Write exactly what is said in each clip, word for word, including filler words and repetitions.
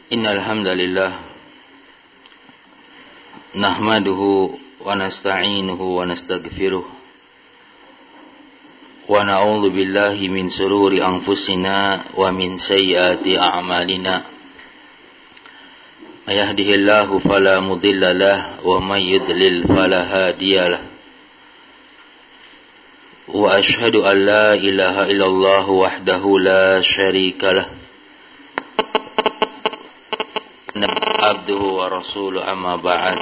Innal hamdalillah nahmaduhu wa nasta'inuhu wa nastaghfiruh wa na'udzu billahi min shururi anfusina wa min sayyiati a'malina. May yahdihillahu fala mudilla lahu wa may yudlil fala hadiyalah. Wa ashhadu an la ilaha illallah wahdahu la syarika lah. Abduhu wa rasuluhu amma ba'd.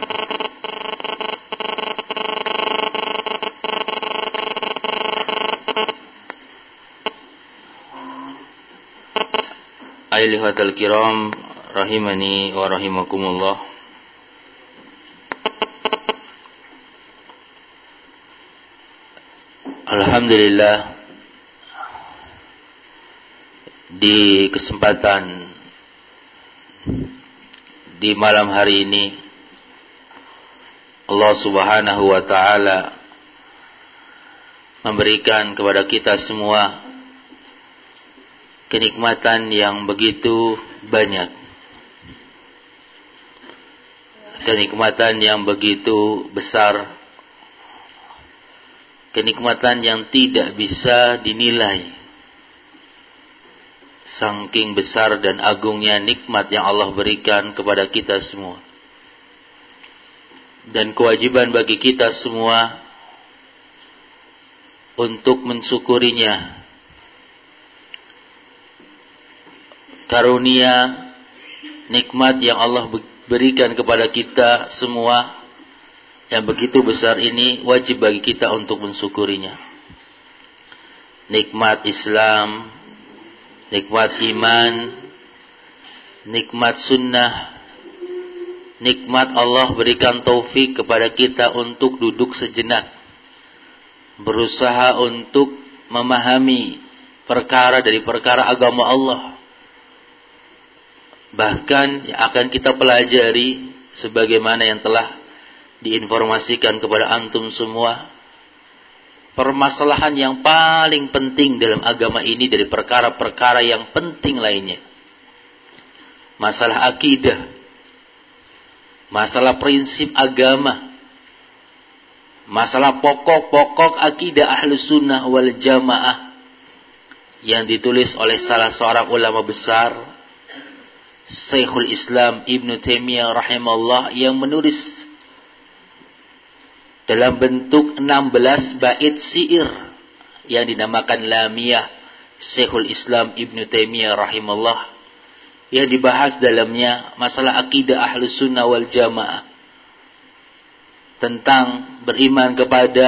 Ayyuhal kiram rahimani wa rahimakumullah. Alhamdulillah, di kesempatan di malam hari ini Allah Subhanahu wa taala memberikan kepada kita semua kenikmatan yang begitu banyak, kenikmatan yang begitu besar, kenikmatan yang tidak bisa dinilai. Saking besar dan agungnya nikmat yang Allah berikan kepada kita semua. Dan kewajiban bagi kita semua untuk mensyukurinya. Karunia nikmat yang Allah berikan kepada kita semua yang begitu besar ini, wajib bagi kita untuk mensyukurinya. Nikmat Islam, nikmat iman, nikmat sunnah, nikmat Allah berikan taufik kepada kita untuk duduk sejenak, berusaha untuk memahami perkara dari perkara agama Allah. Bahkan yang akan kita pelajari sebagaimana yang telah diinformasikan kepada antum semua, permasalahan yang paling penting dalam agama ini dari perkara-perkara yang penting lainnya. Masalah akidah, masalah prinsip agama, masalah pokok-pokok akidah Ahlus Sunnah wal Jamaah yang ditulis oleh salah seorang ulama besar, Syekhul Islam Ibnu Taimiyah rahimahullah, yang menulis dalam bentuk enam belas bait syair yang dinamakan Lamiyah Syekhul Islam Ibnu Taimiyah rahimahullah, yang dibahas dalamnya masalah akidah Ahlus Sunnah wal Jamaah, tentang beriman kepada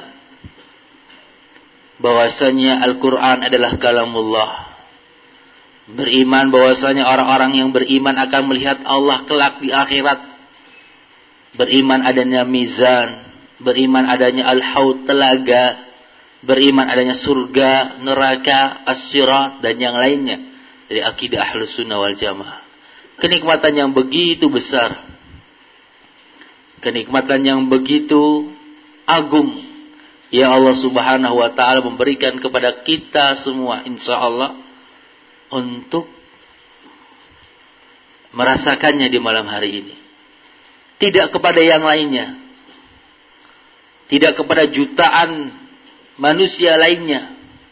bahwasanya Al-Quran adalah kalamullah, beriman bahwasanya orang-orang yang beriman akan melihat Allah kelak di akhirat, beriman adanya mizan, beriman adanya al-haud telaga, beriman adanya surga, neraka, as-sirat, dan yang lainnya dari akidah Ahlus Sunnah wal Jamaah. Kenikmatan yang begitu besar, kenikmatan yang begitu agung yang Allah Subhanahu wa taala memberikan kepada kita semua, insyaallah, untuk merasakannya di malam hari ini. Tidak kepada yang lainnya, tidak kepada jutaan manusia lainnya.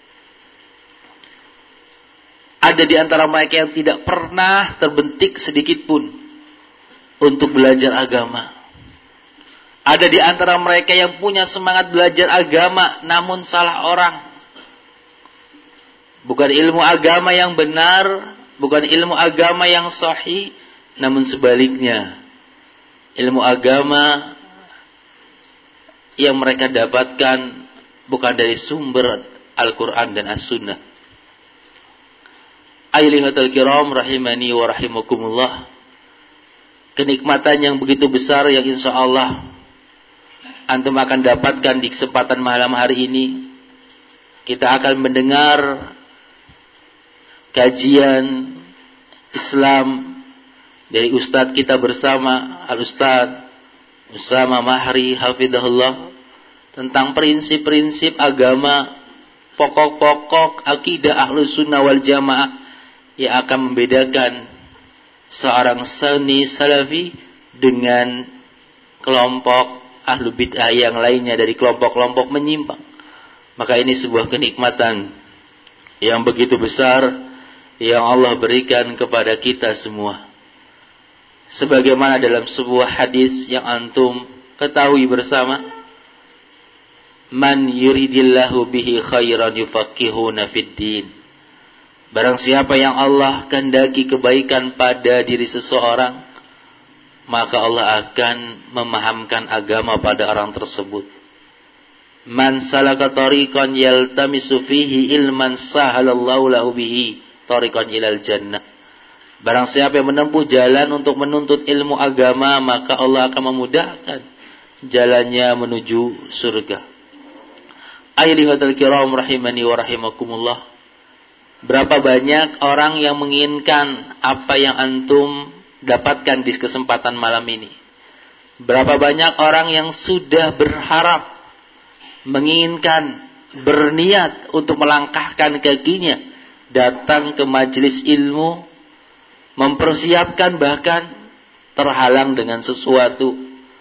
Ada di antara mereka yang tidak pernah terbentik sedikit pun untuk belajar agama. Ada di antara mereka yang punya semangat belajar agama, namun salah orang. Bukan ilmu agama yang benar, bukan ilmu agama yang sahih, namun sebaliknya, ilmu agama yang mereka dapatkan bukan dari sumber Al-Quran dan As-Sunnah. Ayyuhal kiram rahimani wa rahimakumullah. Kenikmatan yang begitu besar yang insyaallah antum akan dapatkan di kesempatan malam hari ini. Kita akan mendengar kajian Islam dari Ustadz kita bersama, Al-Ustadz Usama Mahri hafidhahullah, tentang prinsip-prinsip agama, pokok-pokok akidah Ahlus Sunnah wal Jamaah yang akan membedakan seorang sunni salafi dengan kelompok ahlu bid'ah yang lainnya dari kelompok-kelompok menyimpang. Maka ini sebuah kenikmatan yang begitu besar yang Allah berikan kepada kita semua. Sebagaimana dalam sebuah hadis yang antum ketahui bersama, man yuridillahu bihi khairan yufaqqihuna fid din. Barang siapa yang Allah kehendaki kebaikan pada diri seseorang, maka Allah akan memahamkan agama pada orang tersebut. Man salaka tariqan yaltamisu fihi ilman sahalallahu lahu bihi tariqan ilal jannah. Barang siapa yang menempuh jalan untuk menuntut ilmu agama, maka Allah akan memudahkan jalannya menuju surga. Ayyuhal kiram rahimani wa rahimakumullah. Berapa banyak orang yang menginginkan apa yang antum dapatkan di kesempatan malam ini. Berapa banyak orang yang sudah berharap, menginginkan, berniat untuk melangkahkan kakinya datang ke majelis ilmu, mempersiapkan, bahkan terhalang dengan sesuatu,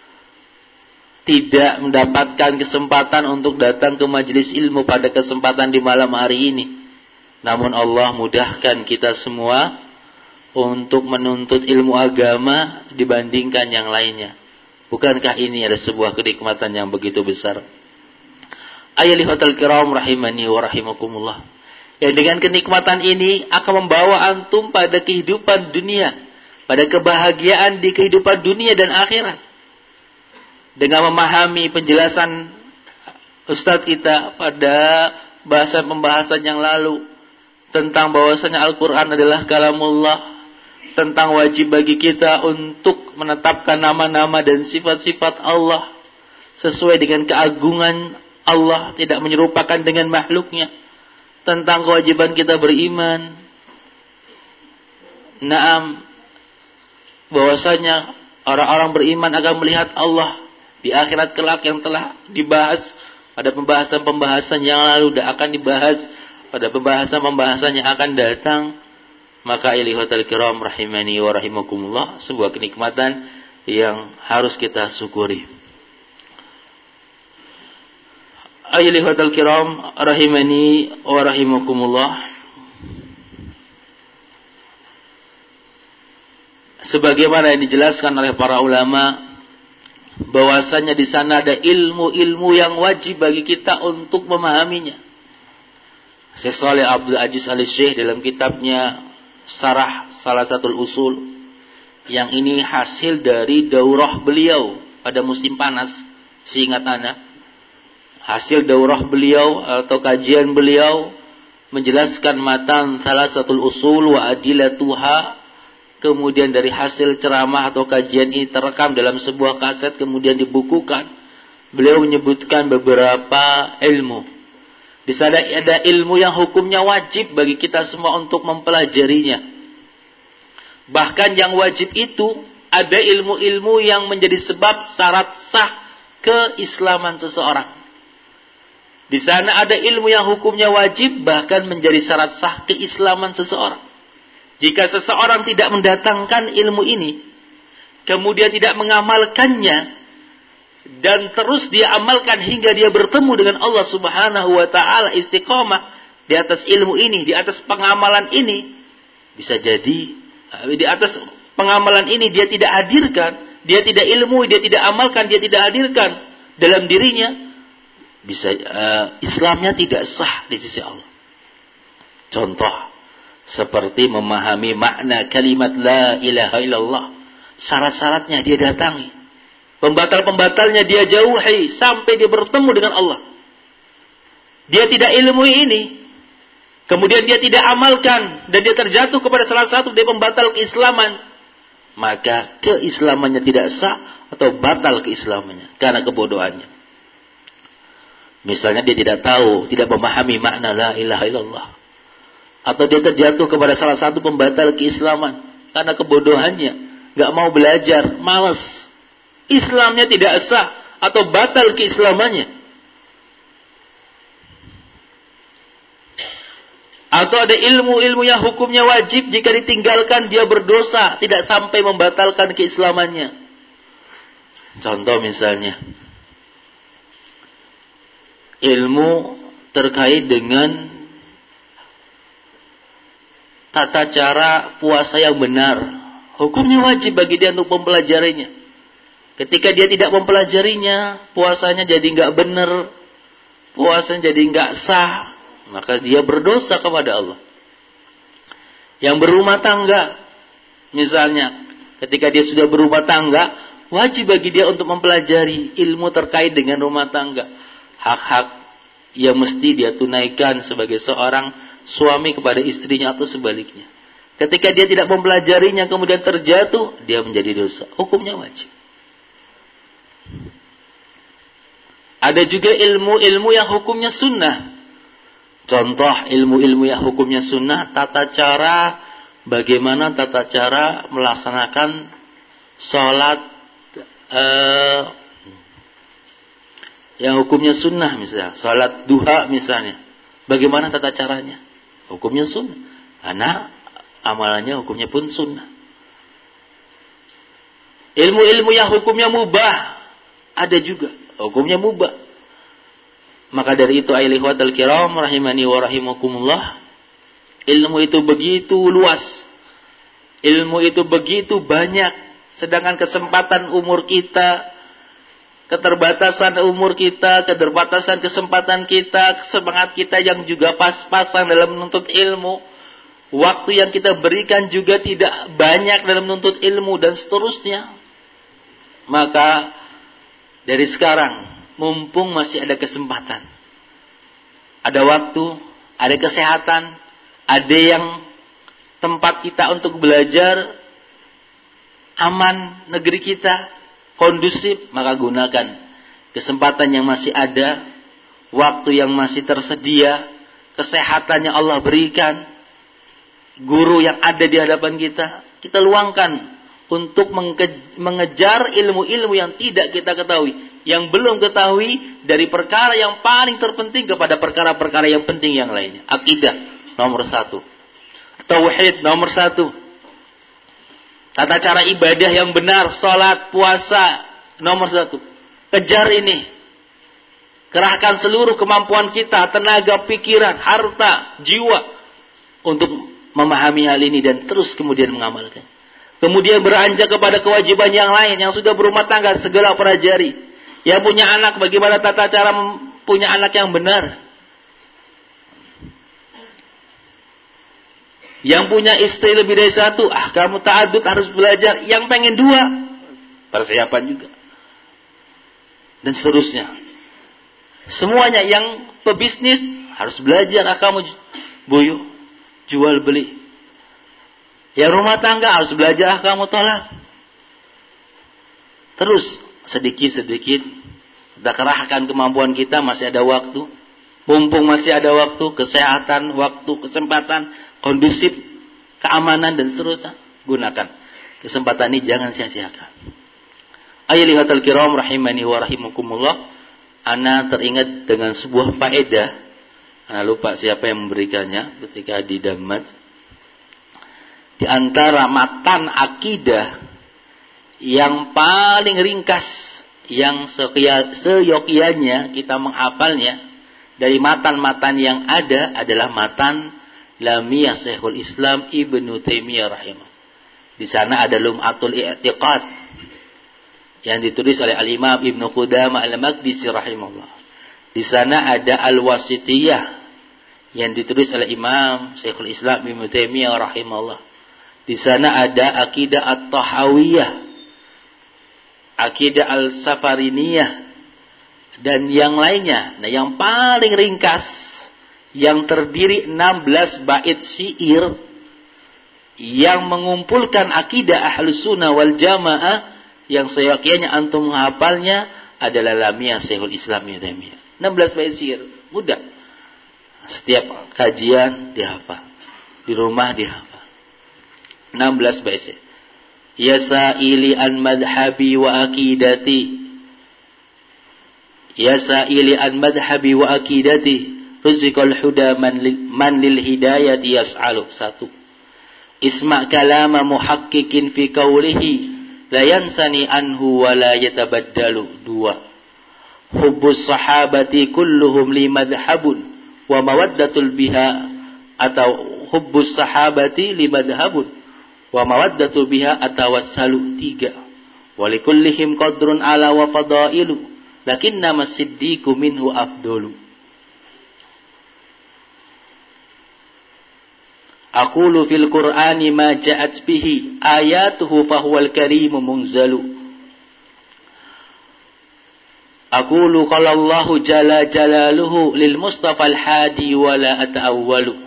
tidak mendapatkan kesempatan untuk datang ke majelis ilmu pada kesempatan di malam hari ini. Namun Allah mudahkan kita semua untuk menuntut ilmu agama dibandingkan yang lainnya. Bukankah ini ada sebuah kenikmatan yang begitu besar? Ayyuhal kiram rahimani wa rahimakumullah. Yang dengan kenikmatan ini akan membawa antum pada kehidupan dunia, pada kebahagiaan di kehidupan dunia dan akhirat. Dengan memahami penjelasan Ustadz kita pada bahasan-pembahasan yang lalu tentang bahwasanya Al-Quran adalah kalamullah, tentang wajib bagi kita untuk menetapkan nama-nama dan sifat-sifat Allah sesuai dengan keagungan Allah, tidak menyerupakan dengan makhluknya, tentang kewajiban kita beriman, naam, bahwasanya orang-orang beriman akan melihat Allah di akhirat kelak yang telah dibahas pada pembahasan-pembahasan yang lalu dan akan dibahas pada pembahasan-pembahasan yang akan datang. Maka ayyuhal kiram rahimani wa rahimakumullah, sebuah kenikmatan yang harus kita syukuri. Ayyuhal kiram rahimani wa rahimakumullah, sebagaimana yang dijelaskan oleh para ulama, bahwasanya di sana ada ilmu-ilmu yang wajib bagi kita untuk memahaminya. Syekh Shalih Abdul Aziz Al-Syekh dalam kitabnya Syarah Salah Satu Usul, yang ini hasil dari daurah beliau pada musim panas, seingat ana, hasil daurah beliau atau kajian beliau menjelaskan matan Salah Satu Usul wa adilatuha. Kemudian dari hasil ceramah atau kajian ini terekam dalam sebuah kaset, kemudian dibukukan. Beliau menyebutkan beberapa ilmu. Di sana ada ilmu yang hukumnya wajib bagi kita semua untuk mempelajarinya. Bahkan yang wajib itu ada ilmu-ilmu yang menjadi sebab syarat sah keislaman seseorang. Di sana ada ilmu yang hukumnya wajib bahkan menjadi syarat sah keislaman seseorang. Jika seseorang tidak mendatangkan ilmu ini, kemudian tidak mengamalkannya, dan terus dia amalkan hingga dia bertemu dengan Allah Subhanahu wa ta'ala, istiqamah di atas ilmu ini, di atas pengamalan ini, bisa jadi di atas pengamalan ini dia tidak hadirkan, dia tidak ilmu, dia tidak amalkan, dia tidak hadirkan dalam dirinya, bisa uh, Islamnya tidak sah di sisi Allah. Contoh seperti memahami makna kalimat la ilaha illallah, syarat-syaratnya dia datangi, pembatal-pembatalnya dia jauhi sampai dia bertemu dengan Allah. Dia tidak ilmui ini, kemudian dia tidak amalkan, dan dia terjatuh kepada salah satu dari pembatal keislaman, maka keislamannya tidak sah atau batal keislamannya karena kebodohannya. Misalnya dia tidak tahu, tidak memahami makna la ilaha illallah, atau dia terjatuh kepada salah satu pembatal keislaman karena kebodohannya, gak mau belajar, malas, Islamnya tidak sah atau batal keislamannya. Atau ada ilmu-ilmu yang hukumnya wajib, jika ditinggalkan dia berdosa, tidak sampai membatalkan keislamannya. Contoh misalnya, ilmu terkait dengan tata cara puasa yang benar, hukumnya wajib bagi dia untuk mempelajarinya. Ketika dia tidak mempelajarinya, puasanya jadi nggak benar, puasanya jadi nggak sah, maka dia berdosa kepada Allah. Yang berumah tangga, misalnya, ketika dia sudah berumah tangga, wajib bagi dia untuk mempelajari ilmu terkait dengan rumah tangga. Hak-hak yang mesti dia tunaikan sebagai seorang suami kepada istrinya atau sebaliknya. Ketika dia tidak mempelajarinya kemudian terjatuh, dia menjadi dosa. Hukumnya wajib. Ada juga ilmu-ilmu yang hukumnya sunnah. Contoh ilmu-ilmu yang hukumnya sunnah, tata cara, bagaimana tata cara melaksanakan sholat eh, yang hukumnya sunnah, misalnya sholat duha misalnya, bagaimana tata caranya, hukumnya sunnah, karena amalannya hukumnya pun sunnah. Ilmu-ilmu yang hukumnya mubah ada juga, hukumnya mubah. Maka dari itu ayol ikhwatal kiram rahimani wa rahimakumullah, ilmu itu begitu luas, ilmu itu begitu banyak, sedangkan kesempatan umur kita, keterbatasan umur kita, keterbatasan kesempatan kita, semangat kita yang juga pas-pasan dalam menuntut ilmu, waktu yang kita berikan juga tidak banyak dalam menuntut ilmu dan seterusnya. Maka dari sekarang, mumpung masih ada kesempatan, ada waktu, ada kesehatan, ada yang tempat kita untuk belajar, aman negeri kita, kondusif, maka gunakan kesempatan yang masih ada, waktu yang masih tersedia, kesehatan yang Allah berikan, guru yang ada di hadapan kita, kita luangkan untuk mengejar ilmu-ilmu yang tidak kita ketahui, yang belum ketahui, dari perkara yang paling terpenting kepada perkara-perkara yang penting yang lainnya. Akidah nomor satu, tauhid nomor satu, tata cara ibadah yang benar, salat, puasa nomor satu. Kejar ini, kerahkan seluruh kemampuan kita, tenaga, pikiran, harta, jiwa untuk memahami hal ini dan terus kemudian mengamalkan. Kemudian beranjak kepada kewajiban yang lain. Yang sudah berumah tangga segera pelajari. Yang punya anak, bagaimana tata cara punya anak yang benar. Yang punya istri lebih dari satu, ah kamu ta'adud harus belajar. Yang pengen dua, persiapan juga. Dan seterusnya. Semuanya yang pebisnis harus belajar, ah kamu buyuh, jual beli. Yang rumah tangga harus belajar, ah kamu tolak. Terus sedikit-sedikit kita kerahkan kemampuan kita, masih ada waktu. Mumpung masih ada waktu, kesehatan, waktu, kesempatan, kondusif, keamanan dan seterusnya, gunakan kesempatan ini, jangan sia-siakan. Ayyuhal kiram rahimani wa rahimakumullah, ana teringat dengan sebuah faedah, ana lupa siapa yang memberikannya ketika di Damaj. Di antara matan akidah yang paling ringkas, yang seyokianya kita menghafalnya dari matan-matan yang ada adalah matan Lamiyah Syekhul Islam Ibnu Taimiyah rahimah. Di sana ada Lum'atul I'tiqad yang ditulis oleh Al-Imam Ibnu Qudamah Al-Maqdisi rahimahullah. Di sana ada Al-Wasitiyah yang ditulis oleh Imam Syekhul Islam Ibnu Taimiyah rahimahullah. Di sana ada Aqidah At-Tahawiyah, Aqidah Al-Safariniyah, dan yang lainnya. Nah, yang paling ringkas, yang terdiri enam belas bait syair, yang mengumpulkan akidah Ahlus Sunnah wal Jamaah, yang seyogyanya antum menghafalnya adalah Lamiyah Syekhul Islam Ibnu Taimiyah. enam belas bait syair, mudah. Setiap kajian dihafal, di rumah dihafal. enam belas bait syair. Ya sa'ili an madhhabi wa akidati, Ya sa'ili an madhhabi wa akidati, Rizqal huda man lil, man lil hidayati yas'alu. Satu. Isma' kalama muhaqqiqin fi qawlihi la yansani anhu wa la yatabaddalu. Dua. Hubbus sahabati kulluhum li madhhabun wa mawaddatul biha, atau hubbus sahabati li madhhabun wa mawaddatul biha atawassalu. Tiga. Wa likullihim qadrun ala wa fadailu lakinna masiddiqu minhu afdalu. Aqulu fil Qur'ani ma ja'at bihi ayatuhu fahuwal karimu munzalu. Aqulu qala Allahu jalla jalaluhu lil Mustafa al-hadi wa la ata'awwalu.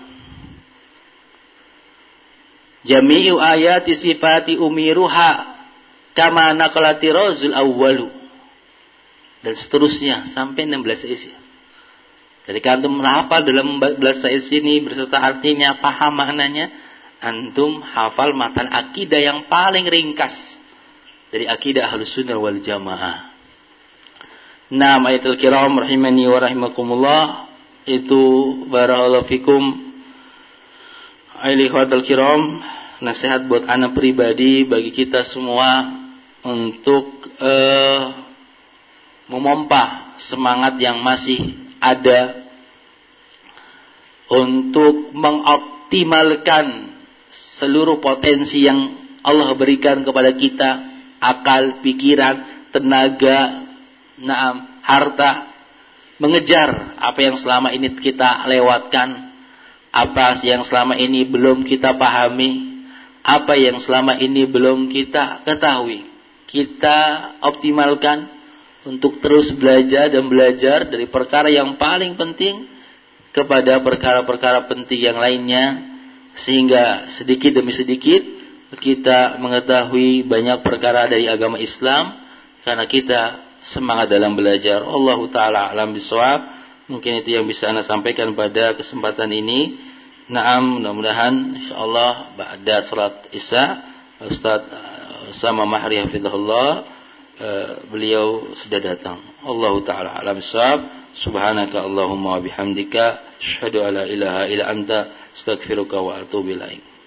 Jami'u ayati sifati umiruha kama naqalati razul awwalu. Dan seterusnya sampai enam belas isi. Jadi antum menghafal dalam enam belas isi ini berserta artinya, paham maknanya, antum hafal matan akidah yang paling ringkas dari akidah Ahlus Sunnah wal Jamaah. Naam ayatul kiram rahimani wa rahimakumullah, itu barakallahu fikum ayyuhal kiram, nasihat buat anak pribadi bagi kita semua untuk uh, memompa semangat yang masih ada untuk mengoptimalkan seluruh potensi yang Allah berikan kepada kita, akal, pikiran, tenaga, naam, harta, mengejar apa yang selama ini kita lewatkan, apa yang selama ini belum kita pahami, apa yang selama ini belum kita ketahui. Kita optimalkan untuk terus belajar dan belajar dari perkara yang paling penting kepada perkara-perkara penting yang lainnya, sehingga sedikit demi sedikit kita mengetahui banyak perkara dari agama Islam karena kita semangat dalam belajar. Allahu ta'ala alam bisawab. Mungkin itu yang bisa Anda sampaikan pada kesempatan ini. Naam, mudah-mudahan insyaallah ba'da salat Isya Ustaz sama Mahri hafizahullah, beliau sudah datang. Allahu ta'ala alam bisawab. Subhanaka Allahumma wa bihamdika asyhadu an la ilaha illa anta astaghfiruka wa atubu ilaik.